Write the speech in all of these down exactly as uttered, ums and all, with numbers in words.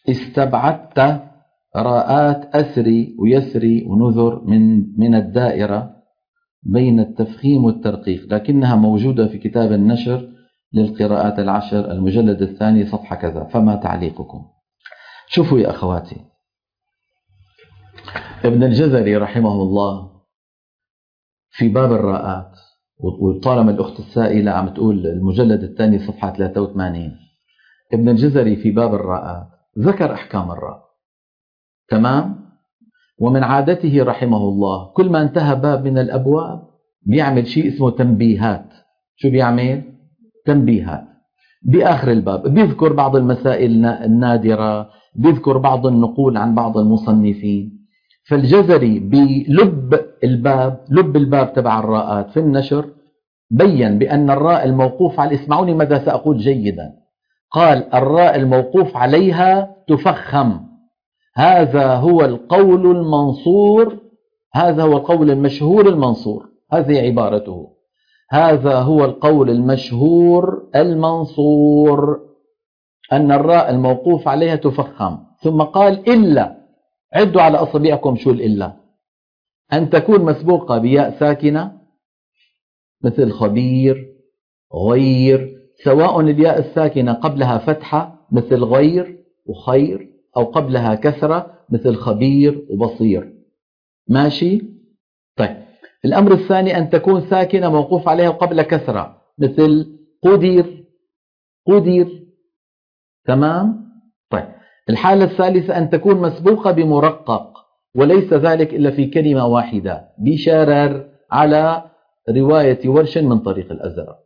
استبعدت راءات أسري ويسري ونذر من من الدائرة بين التفخيم والترقيق، لكنها موجودة في كتاب النشر للقراءات العشر المجلد الثاني صفحة كذا، فما تعليقكم؟ شوفوا يا أخواتي، ابن الجزري رحمه الله في باب الراءات، وطالما الأخت السائلة عم تقول المجلد الثاني صفحة ثلاثة وثمانين، ابن الجزري في باب الراءات ذكر أحكام الراء، تمام؟ ومن عادته رحمه الله كل ما انتهى باب من الأبواب بيعمل شيء اسمه تنبيهات. شو بيعمل؟ تنبيهات بآخر الباب، بيذكر بعض المسائل النادرة، بيذكر بعض النقول عن بعض المصنفين. فالجزري بلب الباب، لب الباب تبع الراءات في النشر، بيّن بأن الراء الموقوف على، اسمعوني ماذا سأقول جيدا، قال الراء الموقوف عليها تفخم. هذا هو القول المنصور، هذا هو القول المشهور المنصور، هذه عبارته، هذا هو القول المشهور المنصور، أن الراء الموقوف عليها تفخم. ثم قال إلا، عدوا على أصابعكم شو الإلا، أن تكون مسبوقة بياء ساكنة مثل خبير، غير، سواء الياء الساكنة قبلها فتحة مثل غير وخير، أو قبلها كسرة مثل خبير وبصير. ماشي؟ طيب، الأمر الثاني أن تكون ساكنة موقوف عليها وقبل كسرة مثل قدير، قدير، تمام؟ طيب، الحالة الثالثة أن تكون مسبوقة بمرقق، وليس ذلك إلا في كلمة واحدة، بشرر، على رواية ورش من طريق الأزرق،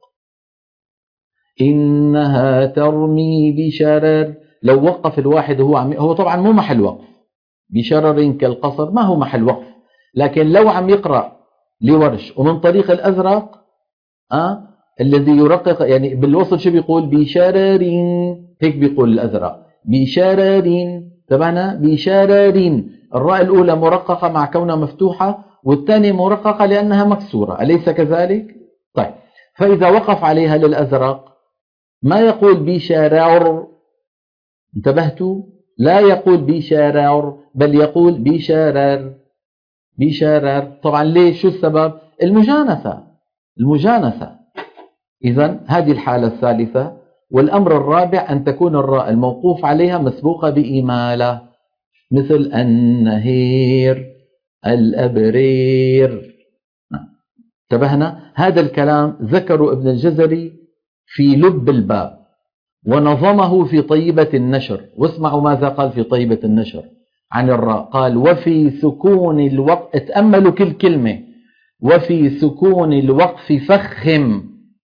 إنها ترمي بشرر. لو وقف الواحد وهو عم، هو طبعا مو محل وقف، بشرر كالقصر ما هو محل وقف، لكن لو عم يقرأ لورش ومن طريق الأزرق أه؟ الذي يرقق، يعني بالوصل شو بيقول؟ بشرر، هيك بيقول الأزرق، بشرر، تبعنا بشرر. الراء الأولى مرققة مع كونها مفتوحة، والثانية مرققة لأنها مكسورة، أليس كذلك؟ طيب، فإذا وقف عليها للأزرق ما يقول بشرر، انتبهتوا؟ لا يقول بشرر، بل يقول بشرر، بشرر. طبعا ليش؟ شو السبب؟ المجانسة، المجانسة. إذن هذه الحالة الثالثة. والأمر الرابع أن تكون الراء الموقوف عليها مسبوقة بإمالة مثل النهير، الأبرير. انتبهنا؟ هذا الكلام ذكر ابن الجزري في لب الباب، ونظمه في طيبة النشر. واسمعوا ماذا قال في طيبة النشر عن الراء، قال وفي سكون الوقف، اتأملوا كل كلمة، وفي سكون الوقف فخم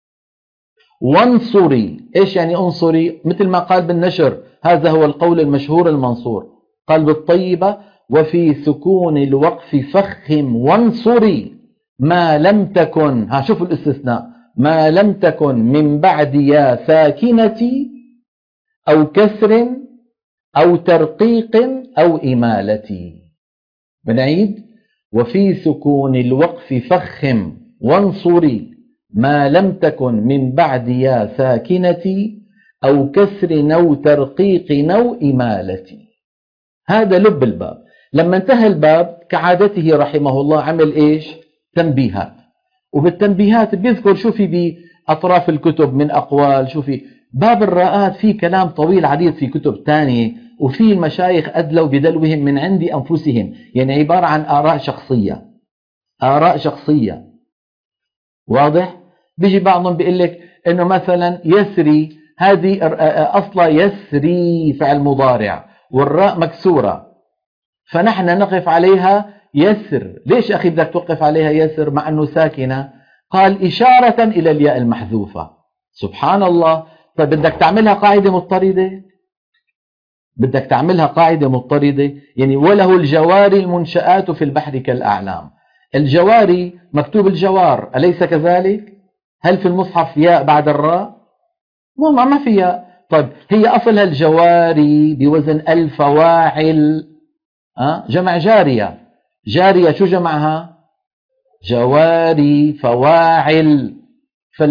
وانصري. ايش يعني انصري؟ مثل ما قال بالنشر هذا هو القول المشهور المنصور، قال بالطيبة وفي سكون الوقف فخم وانصري ما لم تكن، ها شوفوا الاستثناء، ما لم تكن من بعد يا ساكنة أو كسر أو ترقيق أو إمالة. بنعيد، وفي سكون الوقف فخم وانصري ما لم تكن من بعد يا ساكنة أو كسر أو ترقيق أو إمالة. هذا لب الباب. لما انتهى الباب كعادته رحمه الله عمل إيش؟ تنبيهات. وبالتنبيهات بيذكر شو في بأطراف الكتب من أقوال، شو في باب الراءات في كلام طويل عريض في كتب تانية، وفي المشايخ أدلوا بدلوهم من عند أنفسهم، يعني عبارة عن آراء شخصية، آراء شخصية، واضح؟ بيجي بعضهم بيقول لك إنه مثلا يسري، هذه أصلا يسري فعل مضارع والراء مكسورة، فنحن نقف عليها يسر. ليش أخي بدك توقف عليها يسر مع أنه ساكنة؟ قال إشارة إلى الياء المحذوفة. سبحان الله. طيب بدك تعملها قاعدة مضطردة، بدك تعملها قاعدة مضطردة، يعني وله الجواري المنشآت في البحر كالأعلام. الجواري مكتوب الجوار، أليس كذلك؟ هل في المصحف ياء بعد الراء؟ والله ما في ياء. طيب هي أصلها الجواري بوزن الفواعل، أه؟ جمع جارية، جارية شو جمعها؟ جواري، فواعل.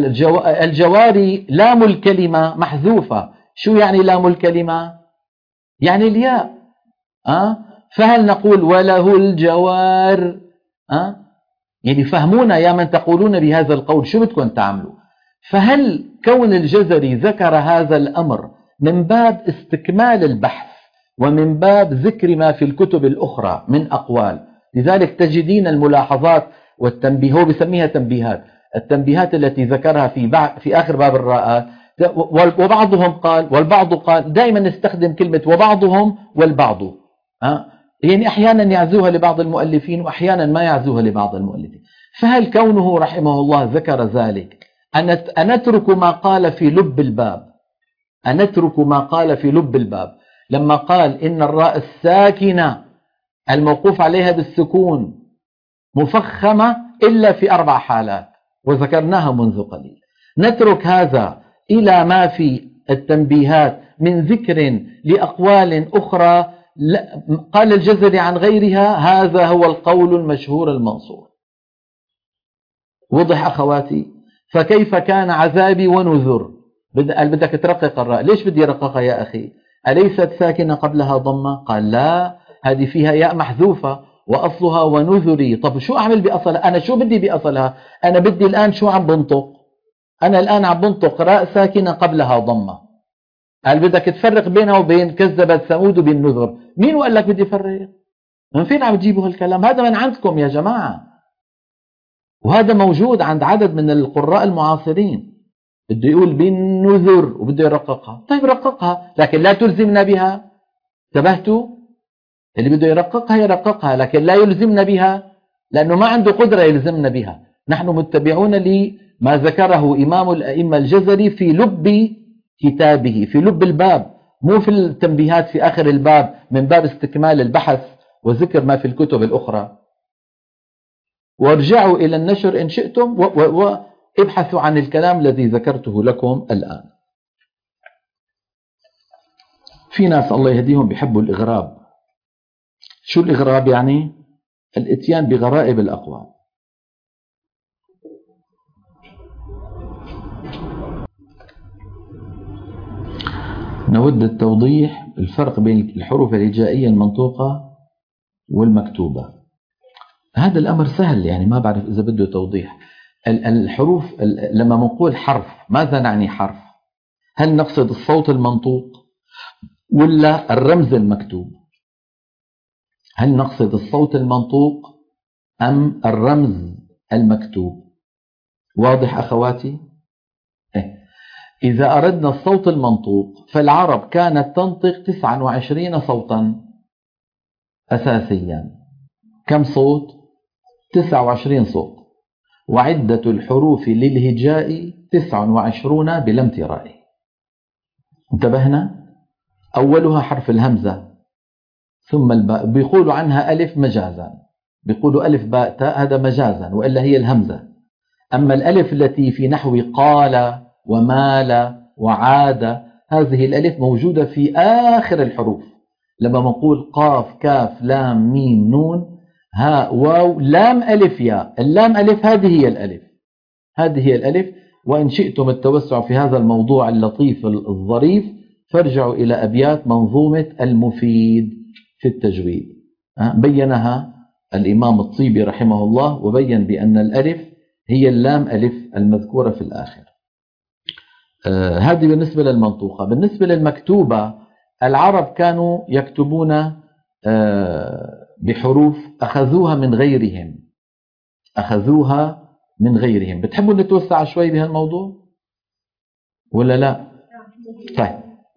فالجواري لام الكلمة محذوفة. شو يعني لام الكلمة؟ يعني الياء. أه؟ فهل نقول وله الجوار؟ أه؟ يعني فهمونا يا من تقولون بهذا القول شو بدكم تعملوا؟ فهل كون الجزري ذكر هذا الأمر من باب استكمال البحث ومن باب ذكر ما في الكتب الأخرى من أقوال؟ لذلك تجدين الملاحظات والتنبيه، هو بسميها تنبيهات، التنبيهات التي ذكرها في في آخر باب الراءات. وبعضهم قال والبعض قال، دائما نستخدم كلمة وبعضهم والبعض. أه؟ يعني أحيانا يعزوها لبعض المؤلفين وأحيانا ما يعزوها لبعض المؤلفين. فهل كونه رحمه الله ذكر ذلك أن نترك ما قال في لب الباب، أن نترك ما قال في لب الباب لما قال إن الراء الساكنة الموقوف عليها بالسكون مفخمة إلا في أربع حالات وذكرناها منذ قليل، نترك هذا إلى ما في التنبيهات من ذكر لأقوال أخرى قال الجزري عن غيرها؟ هذا هو القول المشهور المنصور. وضح أخواتي؟ فكيف كان عذابي ونذر؟ بدك ترقق الراء. ليش بدي رققها يا أخي؟ أليست ساكنة قبلها ضمة؟ قال لا، هذه فيها ياء محذوفة وأصلها ونذري. طب شو أعمل بأصلها؟ أنا شو بدي بأصلها؟ أنا بدي الآن شو عم بنطق؟ أنا الآن عم بنطق راء ساكنة قبلها ضمة. قال بدك تفرق بينها وبين كذبت ثمود بالنذر. مين وقال لك بدي فرق؟ من فين عم تجيبوا هالكلام؟ هذا من عندكم يا جماعة، وهذا موجود عند عدد من القراء المعاصرين. بده يقول بالنذر وبده يرققها. طيب رققها، لكن لا تلزمنا بها. انتبهتوا؟ اللي بده يرققها يرققها، لكن لا يلزمنا بها، لأنه ما عنده قدرة يلزمنا بها. نحن متبعون لما ذكره إمام الأئمة الجزري في لب كتابه، في لب الباب، مو في التنبيهات في آخر الباب من باب استكمال البحث وذكر ما في الكتب الأخرى. وارجعوا إلى النشر إن شئتم وابحثوا عن الكلام الذي ذكرته لكم الآن. في ناس الله يهديهم بيحبوا الإغراب. شو الإغراب يعني؟ الاتيان بغرائب الأقوال. نود التوضيح الفرق بين الحروف الهجائية المنطوقة والمكتوبة. هذا الأمر سهل، يعني ما بعرف إذا بده توضيح. الحروف لما نقول حرف ماذا نعني حرف؟ هل نقصد الصوت المنطوق ولا الرمز المكتوب؟ هل نقصد الصوت المنطوق أم الرمز المكتوب؟ واضح أخواتي؟ إذا أردنا الصوت المنطوق فالعرب كانت تنطق تسعة وعشرين صوتا أساسيا. كم صوت؟ تسعة وعشرين صوت. وعدة الحروف للهجاء تسعة وعشرون بلا امتراء. انتبهنا؟ أولها حرف الهمزة ثم الباء، بيقولوا عنها ألف مجازا، بيقولوا ألف باء تاء، هذا مجازا وإلا هي الهمزة. أما الألف التي في نحو قال ومال وعاد، هذه الألف موجودة في آخر الحروف. لما نقول قاف كاف لام ميم نون هاء واو لام ألف ياء، اللام ألف هذه هي الألف، هذه هي الألف. وإن شئتم التوسع في هذا الموضوع اللطيف الظريف فارجعوا إلى أبيات منظومة المفيد في التجويد، بينها الإمام الطيبي رحمه الله، وبين بأن الألف هي اللام ألف المذكورة في الآخر. آه هذه بالنسبة للمنطوقة. بالنسبة للمكتوبة، العرب كانوا يكتبون آه بحروف أخذوها من غيرهم، أخذوها من غيرهم. بتحبوا نتوسع شوي بهالموضوع ولا لا؟ طيب،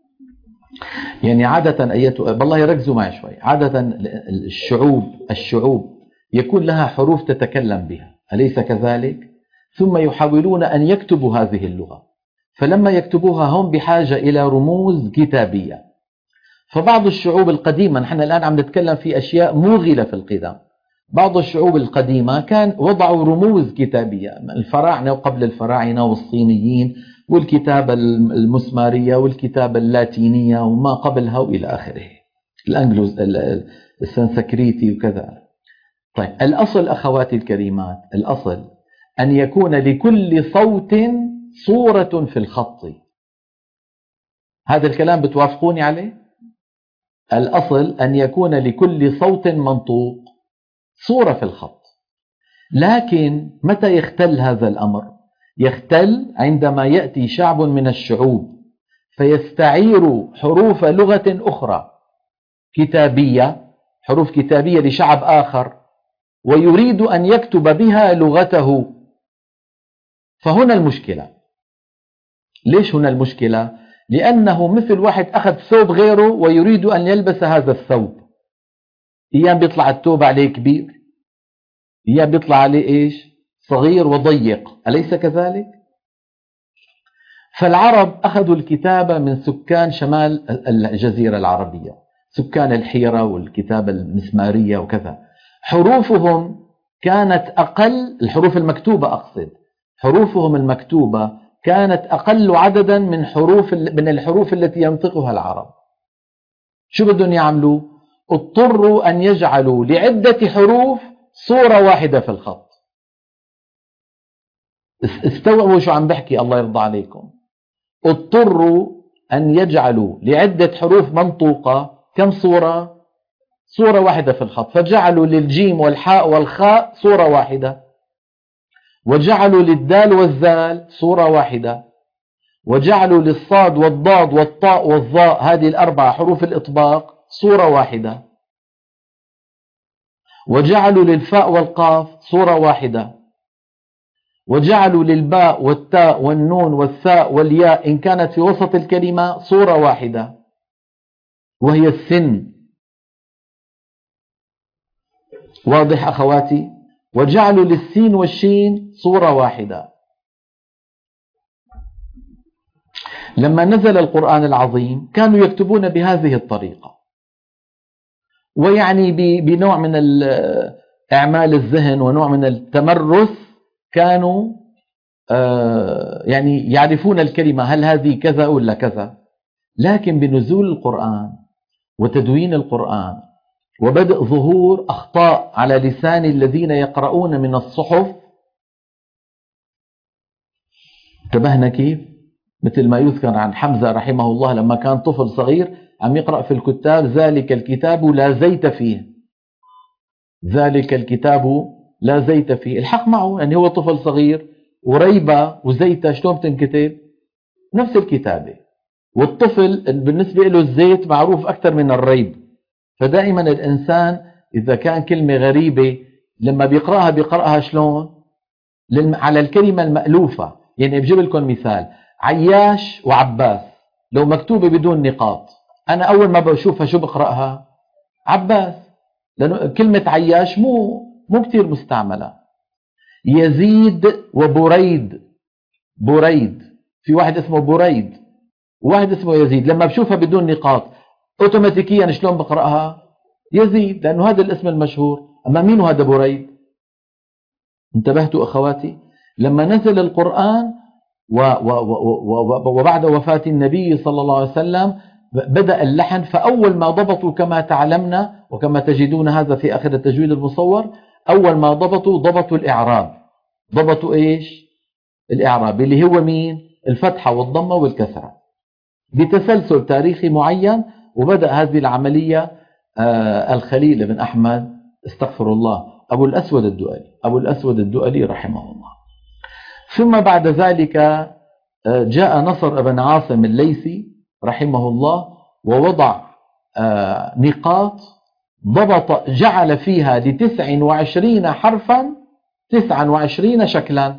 يعني عادة أيتها بالله ركزوا معي شوي. عادة الشعوب الشعوب يكون لها حروف تتكلم بها، أليس كذلك؟ ثم يحاولون أن يكتبوا هذه اللغة، فلما يكتبوها هم بحاجة إلى رموز كتابية. فبعض الشعوب القديمة، نحن الآن عم نتكلم في أشياء موغلة في القدم، بعض الشعوب القديمة كان وضعوا رموز كتابية، الفراعنة وقبل الفراعنة والصينيين، والكتابة المسمارية والكتابة اللاتينية وما قبلها وإلى آخره، الأنجلوز السنسكريتي وكذا. طيب، الأصل أخواتي الكريمات، الأصل أن يكون لكل صوت صورة في الخط. هذا الكلام بتوافقوني عليه؟ الأصل أن يكون لكل صوت منطوق صورة في الخط. لكن متى يختل هذا الأمر؟ يختل عندما يأتي شعب من الشعوب فيستعير حروف لغة أخرى كتابية، حروف كتابية لشعب آخر، ويريد أن يكتب بها لغته. فهنا المشكلة. ليش هنا المشكلة؟ لأنه مثل واحد أخذ ثوب غيره ويريد أن يلبس هذا الثوب. أيام بيطلع الثوب عليه كبير، أيام بيطلع عليه إيش؟ صغير وضيق، أليس كذلك؟ فالعرب أخذوا الكتابة من سكان شمال الجزيرة العربية، سكان الحيرة والكتابة المسمارية وكذا. حروفهم كانت أقل، الحروف المكتوبة أقصد، حروفهم المكتوبة كانت أقل عددا من حروف من الحروف التي ينطقها العرب. شو بدهم يعملوا؟ اضطروا أن يجعلوا لعدة حروف صورة واحدة في الخط. استوعبوا شو عم بحكي، الله يرضى عليكم. اضطروا أن يجعلوا لعدة حروف منطوقة كم صورة؟ صورة واحدة في الخط. فجعلوا للجيم والحاء والخاء صورة واحدة، وجعلوا للدال والزال صورة واحدة، وجعلوا للصاد والضاد والطاء والظاء، هذه الأربع حروف الإطباق، صورة واحدة، وجعلوا للفاء والقاف صورة واحدة، وجعلوا للباء والتاء والنون والثاء والياء إن كانت في وسط الكلمة صورة واحدة وهي السن. واضح أخواتي؟ وجعلوا للسين والشين صورة واحدة. لما نزل القرآن العظيم كانوا يكتبون بهذه الطريقة، ويعني بنوع من إعمال الذهن ونوع من التمرس كانوا يعني يعرفون الكلمة هل هذه كذا ولا كذا. لكن بنزول القرآن وتدوين القرآن وبدء ظهور أخطاء على لسان الذين يقرؤون من الصحف، انتبهنا كيف؟ مثل ما يذكر عن حمزة رحمه الله لما كان طفل صغير عم يقرأ في الكتاب ذلك الكتاب لا زيت فيه، ذلك الكتاب لا زيت فيه، الحق معه يعني هو طفل صغير، وريبة وزيتة شلون بتنكتب؟ نفس الكتابة. والطفل بالنسبة له الزيت معروف أكثر من الريب. فدائما الإنسان إذا كان كلمة غريبة لما بيقرأها بيقرأها شلون؟ على الكلمة المألوفة. يعني بجيب لكم مثال، عياش وعباس لو مكتوبة بدون نقاط أنا أول ما بشوفها شو بقرأها؟ عباس، لأنه كلمة عياش مو مو كتير مستعملة. يزيد وبريد، بريد، في واحد اسمه بريد وواحد اسمه يزيد، لما بشوفها بدون نقاط اوتوماتيكيا شلون بقرأها؟ يزيد، لأنه هذا الاسم المشهور. أما مين هذا بريد؟ انتبهتوا أخواتي؟ لما نزل القرآن و و و وبعد وفاة النبي صلى الله عليه وسلم بدأ اللحن، فأول ما ضبطوا كما تعلمنا وكما تجدون هذا في آخر التجويد المصور، أول ما ضبطوا ضبطوا الإعراب. ضبطوا إيش؟ الإعراب اللي هو مين؟ الفتحة والضمة والكسرة بتسلسل تاريخي معين. وبدأ هذه العملية آه الخليل بن أحمد، استغفر الله، أبو الأسود الدؤلي، أبو الأسود الدؤلي رحمه الله. ثم بعد ذلك آه جاء نصر بن عاصم الليثي رحمه الله ووضع آه نقاط، ضبط، جعل فيها لتسع وعشرين حرفا تسعا وعشرين شكلا.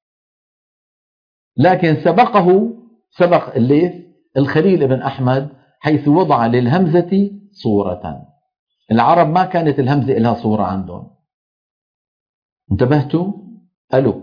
لكن سبقه سبق الليث الخليل بن أحمد حيث وضع للهمزة صورة. العرب ما كانت الهمزة لها صورة عندهم. انتبهتوا؟ ألو،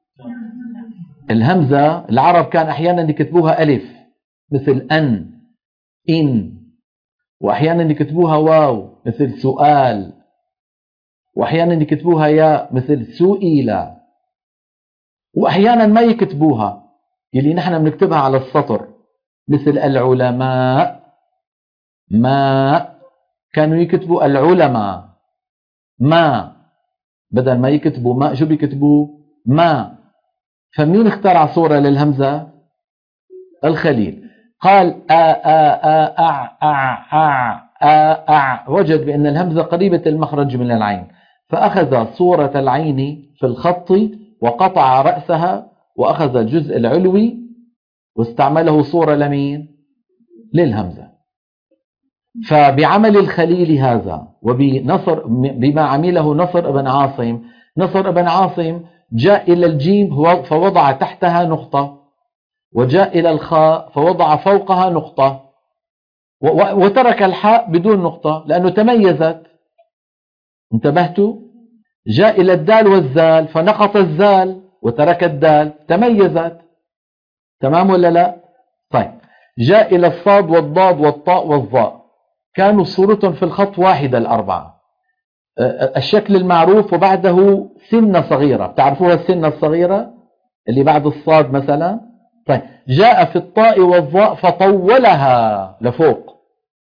الهمزة العرب كان أحيانا يكتبوها ألف مثل أن، إن، وأحيانا يكتبوها واو مثل سؤال، وأحيانا يكتبوها ياء مثل سئيل، وأحيانا ما يكتبوها يلي نحن بنكتبها على السطر مثل العلماء، ما كانوا يكتبوا العلماء ما، بدل ما يكتبوا ما شو بيكتبوا؟ ما. فمين اخترع صورة للهمزة؟ الخليل. قال آ آ آ أع أع أع أع وجد بأن الهمزة قريبة المخرج من العين، فأخذ صورة العين في الخط وقطع رأسها وأخذ الجزء العلوي واستعمله صورة لمين؟ للهمزة. فبعمل الخليل هذا وبنصر بما عمله نصر بن عاصم، نصر بن عاصم جاء إلى الجيم فوضع تحتها نقطة، وجاء إلى الخاء فوضع فوقها نقطة، وترك الحاء بدون نقطة لأنه تميزت. انتبهتوا؟ جاء إلى الدال والزال فنقط الزال وترك الدال، تميزت. تمام ولا لا؟ طيب، جاء إلى الصاد والضاد والطاء والظاء، كانوا صورتهم في الخط واحدة الأربعة، الشكل المعروف وبعده سنة صغيرة، بتعرفوها السنة الصغيرة اللي بعد الصاد مثلا؟ طيب، جاء في الطاء والظاء فطولها لفوق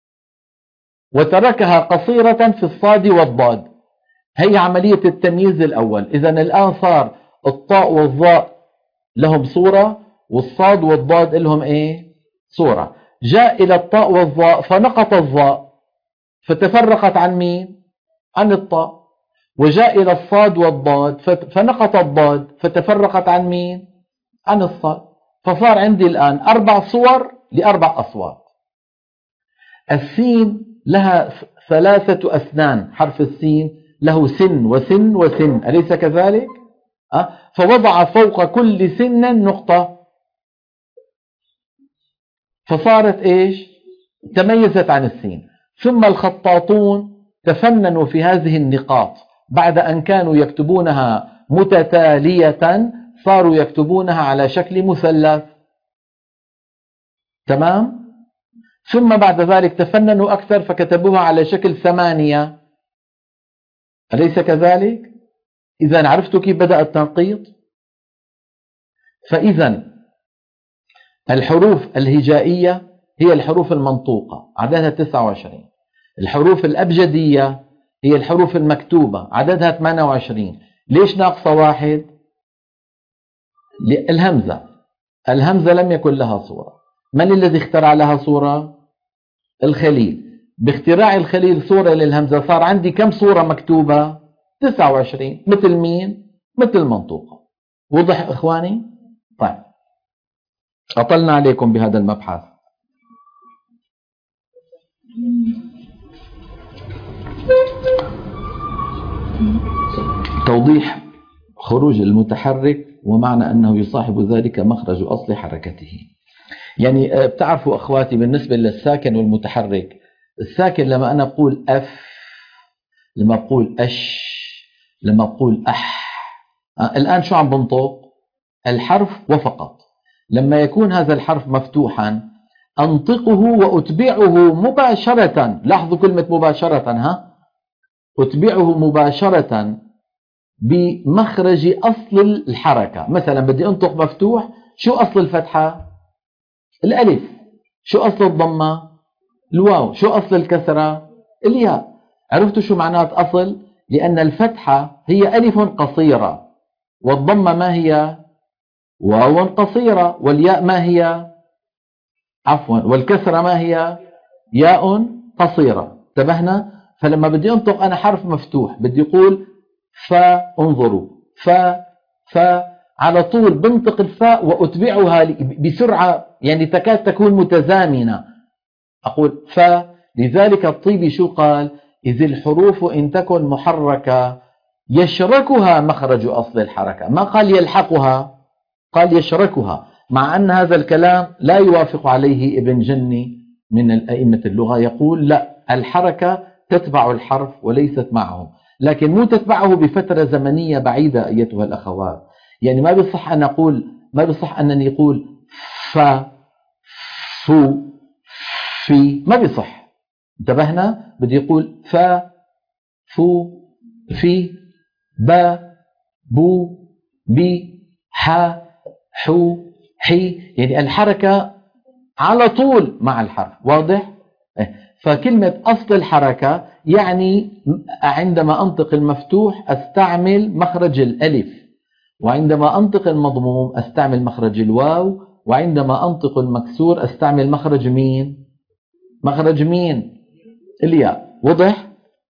وتركها قصيرة في الصاد والضاد. هي عملية التمييز الأول. إذن الآن صار الطاء والظاء لهم صورة والصاد والضاد لهم إيه؟ صورة. جاء إلى الطاء والظاء فنقط الظاء فتفرقت عن مين؟ عن الطاء. وجاء إلى الصاد والضاد فنقط الضاد فتفرقت عن مين؟ عن الصاد. فصار عندي الآن أربع صور لأربع أصوات. السين لها ثلاثة أسنان، حرف السين له سن وسن وسن، أليس كذلك؟ أه؟ فوضع فوق كل سن نقطة فصارت إيش؟ تميزت عن السين. ثم الخطاطون تفننوا في هذه النقاط، بعد أن كانوا يكتبونها متتالية صاروا يكتبونها على شكل مثلث. تمام؟ ثم بعد ذلك تفننوا أكثر فكتبوها على شكل ثمانية، أليس كذلك؟ إذا عرفتوا كيف بدأ التنقيط؟ فإذا الحروف الهجائية هي الحروف المنطوقة عددها تسعة وعشرين، الحروف الأبجدية هي الحروف المكتوبة عددها ثمانية وعشرين. ليش ناقصة واحد؟ الهمزة. الهمزة لم يكن لها صورة. من الذي اخترع لها صورة؟ الخليل. باختراع الخليل صورة للهمزة صار عندي كم صورة مكتوبة؟ تسعة وعشرين. مثل مين؟ مثل المنطوقة. وضح إخواني؟ طيب، أطلنا عليكم بهذا المبحث. توضيح خروج المتحرك ومعنى أنه يصاحب ذلك مخرج أصل حركته. يعني بتعرفوا أخواتي بالنسبة للساكن والمتحرك، الساكن لما أنا أقول أف، لما أقول أش، لما أقول أح، الآن شو عم بنطق؟ الحرف وفقط. لما يكون هذا الحرف مفتوحا أنطقه وأتبعه مباشرة. لاحظوا كلمة مباشرة، ها؟ أتبعه مباشرة بمخرج أصل الحركة. مثلا بدي أنطق مفتوح، شو أصل الفتحة؟ الألف. شو أصل الضمة؟ الواو. شو أصل الكسرة؟ الياء. عرفتوا شو معنات أصل؟ لأن الفتحة هي ألف قصيرة، والضمة ما هي؟ واو قصيرة، والياء ما هي؟ عفوا، والكسرة ما هي؟ ياء قصيرة. انتبهنا؟ فلما بدي أنطق أنا حرف مفتوح بدي أقول فا، انظروا، فا فا، على طول بنطق الفاء وأتبعها بسرعة يعني تكاد تكون متزامنة، أقول فا. لذلك الطيبي شو قال؟ إذ الحروف إن تكن محركة يشركها مخرج أصل الحركة، ما قال يلحقها، قال يشركها، مع أن هذا الكلام لا يوافق عليه ابن جني من الأئمة اللغة، يقول لا، الحركة تتبع الحرف وليست معه، لكن مو تتبعه بفترة زمنية بعيدة أيتها الأخوات. يعني ما بصح أن أقول، ما بصح أنني أقول فا فو في، ما بصح. انتبهنا؟ بدي يقول فا فو في با بو بي حا حو حي، يعني الحركة على طول مع الحرف. واضح؟ فكلمة أصل الحركة يعني عندما أنطق المفتوح أستعمل مخرج الألف، وعندما أنطق المضموم أستعمل مخرج الواو، وعندما أنطق المكسور أستعمل مخرج مين؟ مخرج مين؟ الياء. وضح؟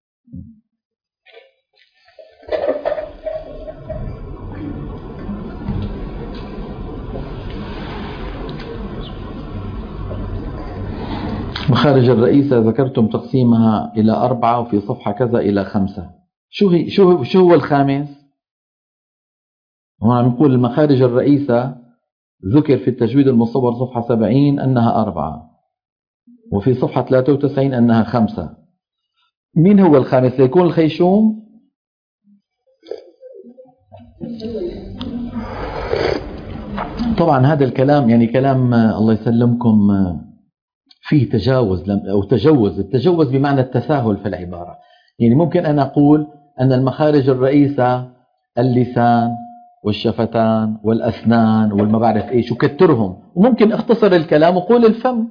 مخارج الرئيسة ذكرتم تقسيمها إلى أربعة وفي صفحة كذا إلى خمسة. شو هي شو شو هو الخامس؟ هون عم نقول المخارج الرئيسة ذكر في التجويد المصور صفحة سبعين أنها أربعة، وفي صفحة ثلاثة وتسعين أنها خمسة. مين هو الخامس ليكون الخيشوم؟ طبعا هذا الكلام يعني كلام الله يسلمكم فيه تجاوز أو تجوز. التجوز بمعنى التساهل في العبارة. يعني ممكن أنا أقول أن المخارج الرئيسة اللسان والشفتان والأسنان والما بعرف إيش وكترهم، وممكن اختصر الكلام وقول الفم.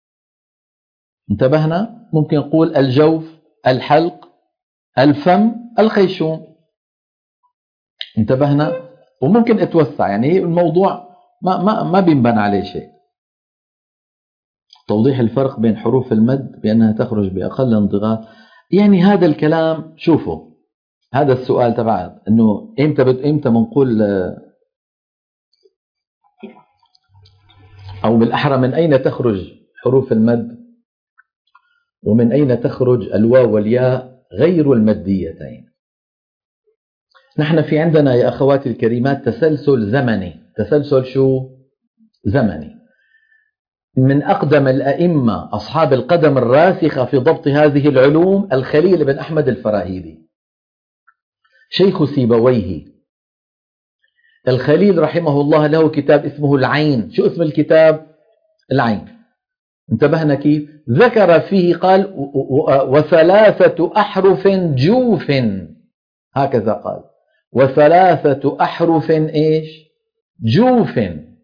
انتبهنا؟ ممكن نقول الجوف، الحلق، الفم، الخيشوم. انتبهنا؟ وممكن اتوسع، يعني الموضوع ما ما ما بينبنى عليه شيء. توضيح الفرق بين حروف المد بأنها تخرج بأقل انضغاط. يعني هذا الكلام، شوفوا هذا السؤال تبع انه امتى بد امتى بنقول، او بالاحرى من اين تخرج حروف المد ومن اين تخرج الواو والياء غير المديتين. نحن في عندنا يا اخواتي الكريمات تسلسل زمني. تسلسل شو؟ زمني. من أقدم الأئمة أصحاب القدم الراسخة في ضبط هذه العلوم الخليل بن أحمد الفراهيدي شيخ سيبويه. الخليل رحمه الله له كتاب اسمه العين. شو اسم الكتاب؟ العين. انتبهنا كيف؟ ذكر فيه قال وثلاثة أحرف جوف، هكذا قال وثلاثة أحرف إيش؟ جوف.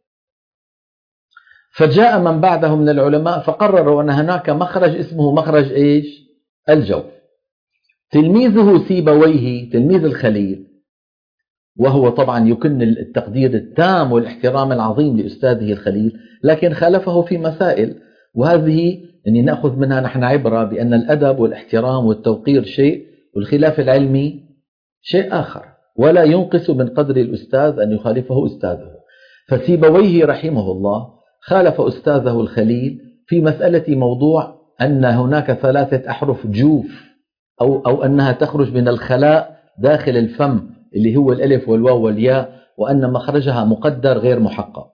فجاء من بعده من العلماء فقرروا أن هناك مخرج اسمه مخرج إيش؟ الجوف. تلميذه سيبويه تلميذ الخليل، وهو طبعا يكن التقدير التام والاحترام العظيم لأستاذه الخليل، لكن خالفه في مسائل، وهذه يعني نأخذ منها نحن عبرة بأن الأدب والاحترام والتوقير شيء والخلاف العلمي شيء آخر، ولا ينقص من قدر الأستاذ أن يخالفه أستاذه. فسيبويه رحمه الله خالف أستاذه الخليل في مسألة موضوع أن هناك ثلاثة أحرف جوف، أو, أو أنها تخرج من الخلاء داخل الفم اللي هو الألف والواو والياء، وأن مخرجها مقدر غير محقق.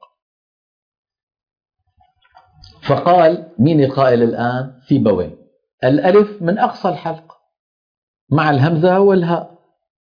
فقال مين القائل الآن؟ سيبويه الألف من أقصى الحلق مع الهمزة والهاء.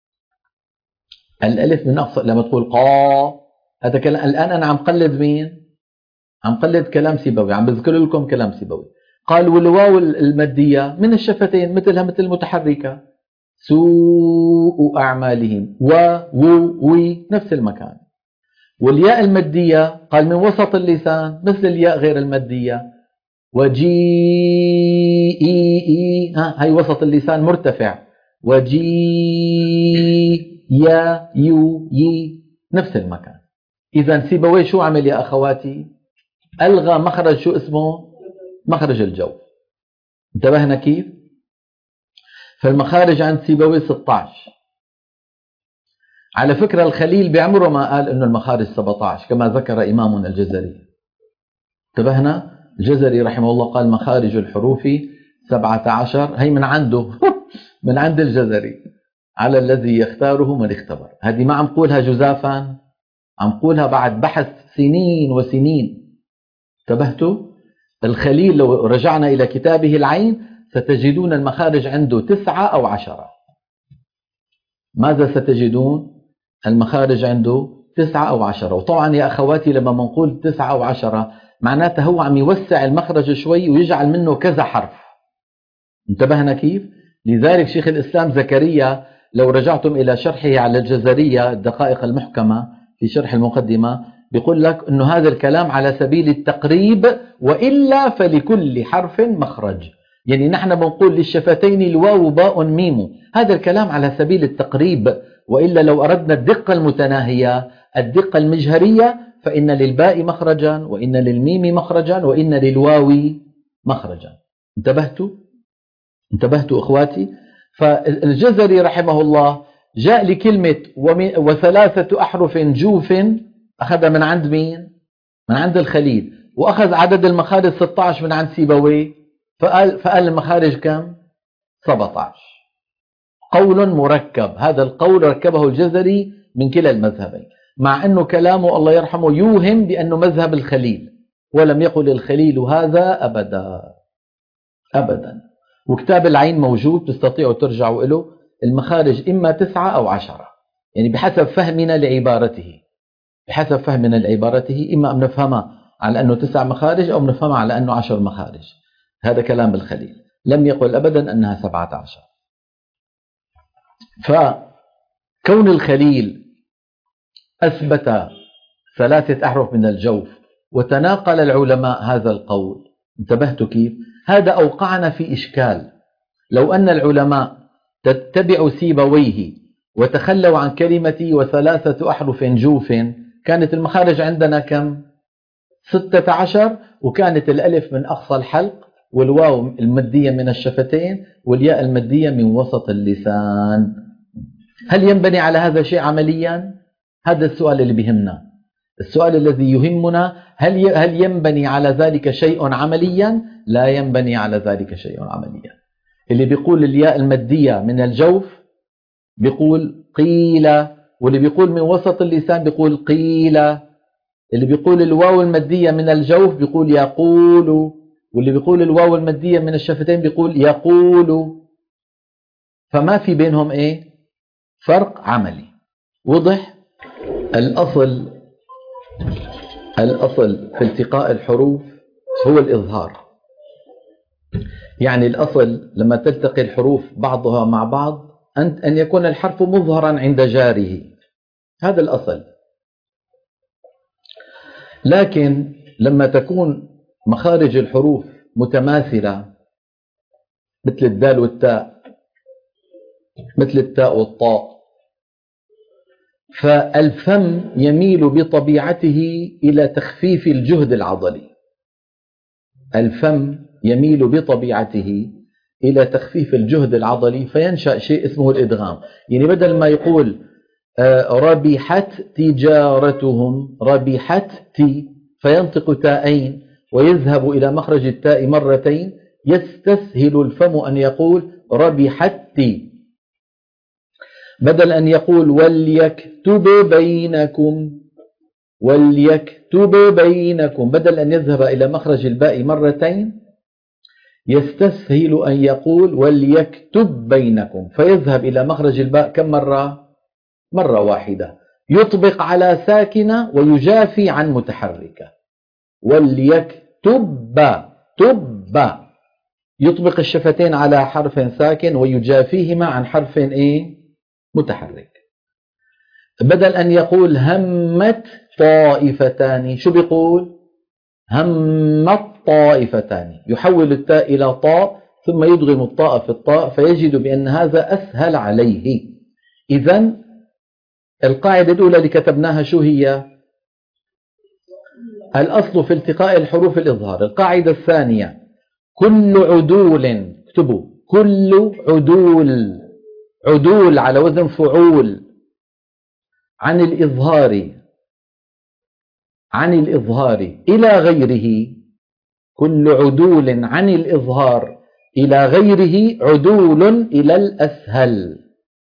الألف من أقصى، لما تقول قا هذا كلام. الآن أنا عم قلد مين؟ عم قلد كلام سيبوي، عم بذكر لكم كلام سيبوي. قال والواو المادية من الشفتين مثلها مثل المتحركة، سوء أعمالهم، و و وي نفس المكان. والياء المادية قال من وسط اللسان مثل الياء غير المادية، وجي إي إي ها هي وسط اللسان مرتفع، وجي يا يو يي نفس المكان. إذا سيبوي شو عمل يا أخواتي؟ ألغى مخرج شو اسمه؟ مخرج الجوف. انتبهنا كيف؟ فالمخارج عند سيبوي ستة عشر. على فكرة الخليل بعمره ما قال إنه المخارج سبعة عشر كما ذكر إمامنا الجزري. انتبهنا؟ الجزري رحمه الله قال مخارج الحروف سبعة عشر، هي من عنده من عند الجزري، على الذي يختاره من اختبر. هذه ما عم قولها جزافا، عم قولها بعد بحث سنين وسنين. انتبهتوا؟ الخليل لو رجعنا إلى كتابه العين ستجدون المخارج عنده تسعة أو عشرة. ماذا ستجدون؟ المخارج عنده تسعة أو عشرة. وطبعا يا أخواتي لما منقول تسعة أو عشرة معناته هو عم يوسع المخرج شوي ويجعل منه كذا حرف. انتبهنا كيف؟ لذلك شيخ الإسلام زكريا لو رجعتم إلى شرحه على الجزرية الدقائق المحكمة في شرح المقدمة بيقول لك أنه هذا الكلام على سبيل التقريب، وإلا فلكل حرف مخرج. يعني نحن بنقول للشفتين الواو باء ميم، هذا الكلام على سبيل التقريب، وإلا لو أردنا الدقة المتناهية الدقة المجهرية فإن للباء مخرجا، وإن للميم مخرجا، وإن للواو مخرجا. انتبهتوا؟ انتبهتوا إخواتي؟ فالجزري رحمه الله جاء لكلمة وثلاثة أحرف جوف، أخذها من عند مين؟ من عند الخليل، وأخذ عدد المخارج ستة عشر من عند سيبويه، فقال, فقال المخارج كم؟ سبعة عشر. قول مركب، هذا القول ركبه الجزري من كلا المذهبين، مع أنه كلامه الله يرحمه يوهم بأنه مذهب الخليل، ولم يقل الخليل هذا أبدا أبدا. وكتاب العين موجود، تستطيعوا ترجعوا له، المخارج إما تسعة أو عشرة، يعني بحسب فهمنا لعبارته، بحسب فهمنا لعبارته إما أن نفهمها على أنه تسع مخارج أو نفهمها على أنه عشر مخارج. هذا كلام الخليل، لم يقل أبدا أنها سبعة عشر. فكون الخليل أثبت ثلاثة أحرف من الجوف وتناقل العلماء هذا القول، انتبهتوا كيف؟ هذا أوقعنا في إشكال. لو أن العلماء تتبعوا سيبويه وتخلوا عن كلمة وثلاثة أحرف جوف، كانت المخارج عندنا كم؟ ستة عشر، وكانت الألف من أقصى الحلق، والواو المدية من الشفتين، والياء المدية من وسط اللسان. هل ينبني على هذا شيء عمليا؟ هذا السؤال اللي بيهمنا، السؤال الذي يهمنا، هل هل ينبني على ذلك شيء عمليا؟ لا ينبني على ذلك شيء عمليا. اللي بيقول الياء المدية من الجوف بيقول قيل، واللي بيقول من وسط اللسان بيقول قيل، اللي بيقول الواو المدية من الجوف بيقول يقول، واللي بيقول الواو المدية من الشفتين بيقول يقول. فما في بينهم ايه؟ فرق عملي. وضح؟ الأصل الأصل في التقاء الحروف هو الإظهار. يعني الأصل لما تلتقي الحروف بعضها مع بعض أن يكون الحرف مظهرا عند جاره، هذا الأصل. لكن لما تكون مخارج الحروف متماثلة مثل الدال والتاء، مثل التاء والطاء، فالفم يميل بطبيعته إلى تخفيف الجهد العضلي. الفم يميل بطبيعته إلى تخفيف الجهد العضلي، فينشأ شيء اسمه الإدغام. يعني بدل ما يقول ربحت تجارتهم، ربحت تي، فينطق تاءين ويذهب إلى مخرج التاء مرتين، يستسهل الفم أن يقول ربحت تي، بدل أن يقول وليكتب بينكم، وليكتب بينكم، بدل أن يذهب إلى مخرج الباء مرتين يستسهل أن يقول وليكتب بينكم، فيذهب إلى مخرج الباء كم مرة؟ مرة واحدة، يطبق على ساكنة ويجافي عن متحركة. وليكتب تب، يطبق الشفتين على حرف ساكن ويجافيهما عن حرف ايه؟ متحرك. بدل أن يقول همت طائفتان، شو بيقول؟ همت طائفتان، يحول التاء إلى طاء ثم يدغم الطاء في الطاء، فيجد بأن هذا أسهل عليه. إذن القاعدة الأولى اللي كتبناها شو هي؟ الأصل في التقاء الحروف الإظهار. القاعدة الثانية كل عدول، اكتبوا كل عدول، عدول على وزن فعول، عن الإظهار عن الإظهار إلى غيره، كل عدول عن الإظهار إلى غيره عدول إلى الأسهل.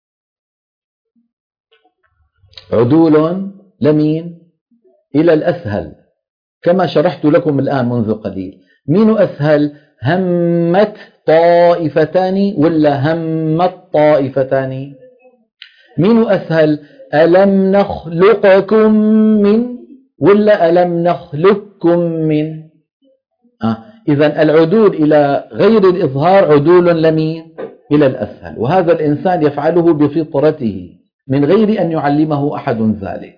عدول لمين؟ إلى الأسهل، كما شرحت لكم الآن منذ قليل. مين أسهل؟ همت طائفتان ولا همت طائفتان؟ مين أسهل؟ ألم نخلقكم من ولا ألم نخلقكم من؟ آه. إذن العدول إلى غير الإظهار عدول لمين؟ إلى الأسهل، وهذا الإنسان يفعله بفطرته من غير أن يعلمه أحد ذلك.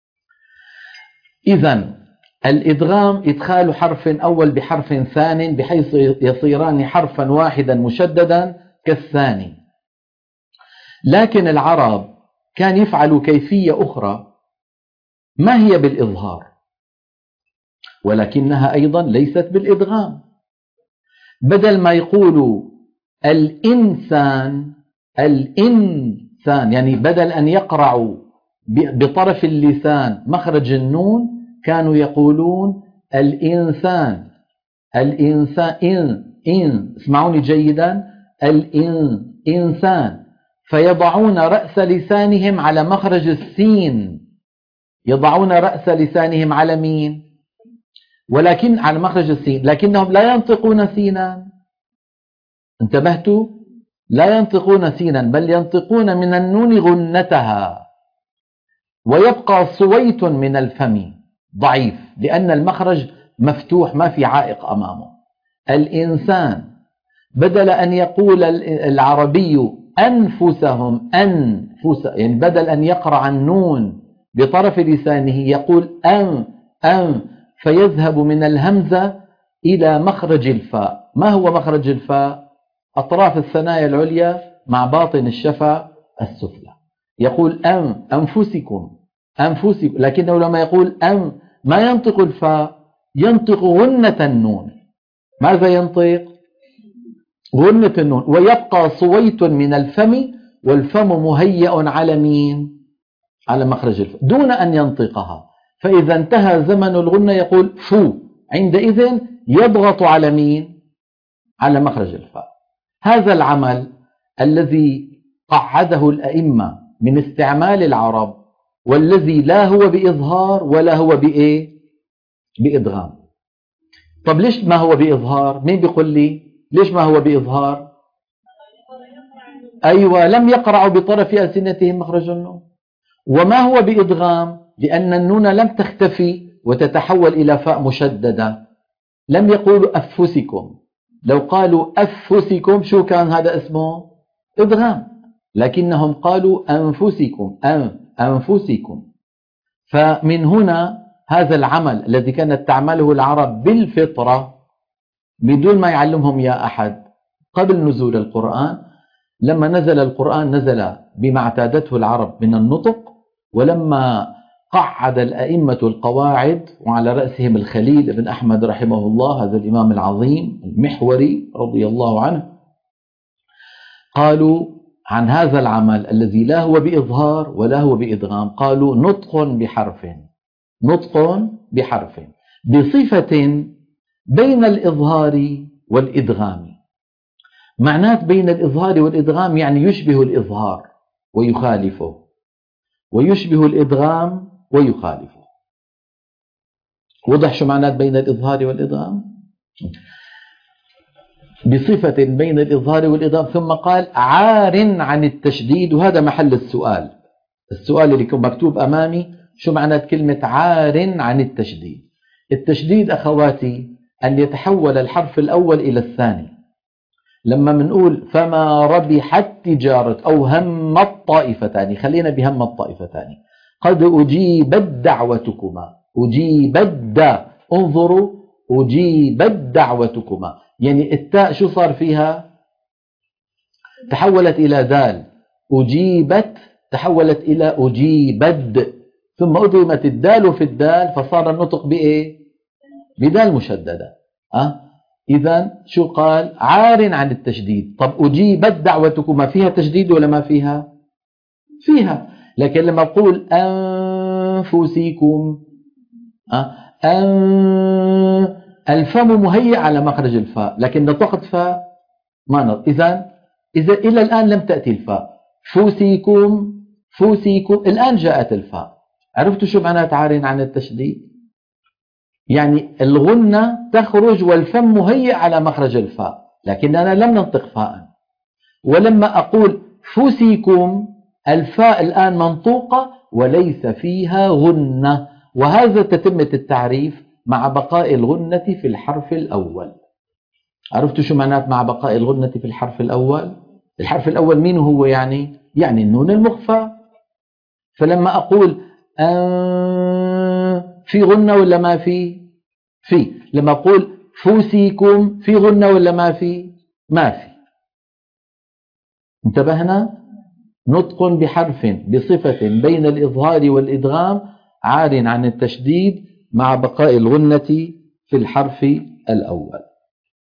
إذن الإدغام إدخال حرف أول بحرف ثان بحيث يصيران حرفا واحدا مشددا كالثاني. لكن العرب كان يفعلوا كيفية أخرى ما هي بالإظهار، ولكنها أيضا ليست بالإدغام. بدل ما يقولوا الإنسان الإنسان، يعني بدل أن يقرعوا بطرف اللسان مخرج النون كانوا يقولون الإنسان الإنسان إن إن اسمعوني جيدا، الإنسان، فيضعون رأس لسانهم على مخرج السين، يضعون رأس لسانهم على مين؟ ولكن على مخرج السين، لكنهم لا ينطقون سينا. انتبهتوا؟ لا ينطقون سينا، بل ينطقون من النون غنتها، ويبقى صويت من الفم ضعيف لأن المخرج مفتوح ما في عائق أمامه. الإنسان بدل أن يقول العربي أنفسهم أنفس، يعني بدل أن يقرع النون بطرف لسانه يقول أن أن، فيذهب من الهمزة إلى مخرج الفاء. ما هو مخرج الفاء؟ أطراف الثنايا العليا مع باطن الشفة السفلى. يقول أن أنفسكم أنفسكم، لكنه لما يقول أن ما ينطق الفاء، ينطق غنة النون. ماذا ينطق؟ غنة النون، ويبقى صويت من الفم، والفم مهيأ على مين؟ على مخرج الفاء دون أن ينطقها. فإذا انتهى زمن الغنة يقول فو، عندئذ يضغط على مين؟ على مخرج الفاء. هذا العمل الذي قعده الأئمة من استعمال العرب، والذي لا هو بإظهار ولا هو بإيه؟ بإدغام. طب ليش ما هو بإظهار؟ مين بيقول لي ليش ما هو بإظهار؟ أيوة، لم يقرعوا بطرف ألسنتهم مخرج النون. وما هو بإدغام؟ لأن النون لم تختفي وتتحول إلى فاء مشددة. لم يقولوا أفسكم، لو قالوا أفسكم شو كان هذا اسمه؟ إدغام، لكنهم قالوا أنفسكم أن أنفسكم. فمن هنا هذا العمل الذي كانت تعمله العرب بالفطرة بدون ما يعلمهم يا أحد قبل نزول القرآن. لما نزل القرآن نزل بما اعتادته العرب من النطق، ولما قعد الأئمة القواعد وعلى رأسهم الخليل بن أحمد رحمه الله، هذا الإمام العظيم المحوري رضي الله عنه، قالوا عن هذا العمل الذي لا هو بإظهار ولا هو بإدغام، قالوا نطق بحرف، نطق بحرف بصفة بين الإظهار والإدغام. معنات بين الإظهار والإدغام يعني يشبه الإظهار ويخالفه، ويشبه الإدغام ويخالفه. وضح شو معنات بين الإظهار والإدغام؟ بصفة بين الإظهار والإدغام. ثم قال عار عن التشديد، وهذا محل السؤال. السؤال اللي مكتوب أمامي شو معنات كلمة عار عن التشديد؟ التشديد أخواتي أن يتحول الحرف الأول إلى الثاني. لما منقول فما ربحت تجارة أو هم الطائفتان، خلينا بهم الطائفتان، قد أجيبت دعوتكما، أجيبت، انظروا أجيبت دعوتكما، يعني التاء شو صار فيها؟ تحولت إلى دال. أجيبت تحولت إلى أجيبد، ثم أدغمت الدال في الدال فصار النطق بإيه؟ بدال مشددة. أه؟ إذا شو قال؟ عار عن التشديد. طب أجيبت دعوتكما فيها تشديد ولا ما فيها؟ فيها. لكن لما أقول أنفسكم، أه؟ أن الفم مهيئ على مخرج الفاء، لكن نطقت فاء ما نطق. إذا إذا إلى الآن لم تأتي الفاء. فوسيكم فوسيكم، الآن جاءت الفاء. عرفتوا شو معنات عار عن التشديد؟ يعني الغنة تخرج والفم مهيئ على مخرج الفاء، لكننا لم ننطق فاء. ولما أقول فوسيكم الفاء الآن منطوقة وليس فيها غنة، وهذا تتمة التعريف مع بقاء الغنة في الحرف الأول. عرفتوا شو معنات مع بقاء الغنة في الحرف الأول؟ الحرف الأول مين هو يعني؟ يعني النون المخفى. فلما أقول أن في غنة ولا ما في؟ في. لما أقول فوسيكم في غنة ولا ما في؟ ما في. انتبهنا؟ نطق بحرف بصفة بين الإظهار والإدغام، عار عن التشديد مع بقاء الغنة في الحرف الأول.